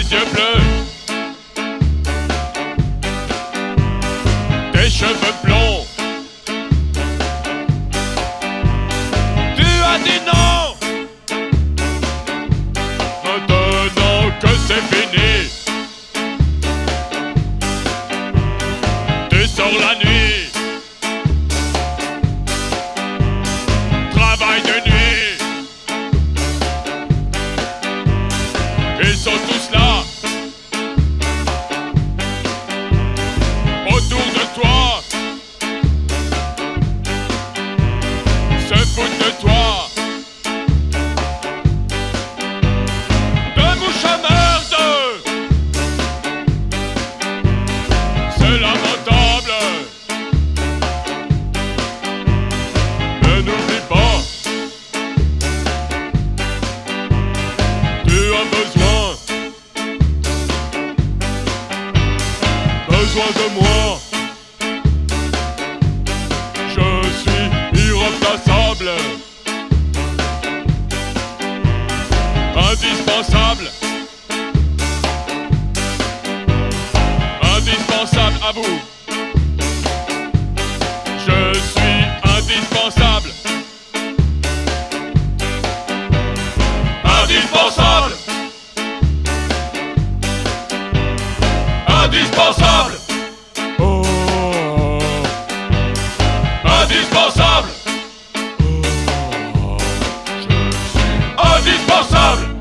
des yeux bleus, des cheveux blonds. Tu as dit non, maintenant que c'est fini. Tu sors la nuit, travail de nuit. Ils sont tous là, autour de toi, se foutent de toi. De mouche à merde, c'est lamentable. Mais n'oublie pas, tu as besoin de moi. Je suis irremplaçable, indispensable, indispensable à vous. Je suis indispensable, indispensable, indispensable. Oh, indispensable. Oh, je suis indispensable.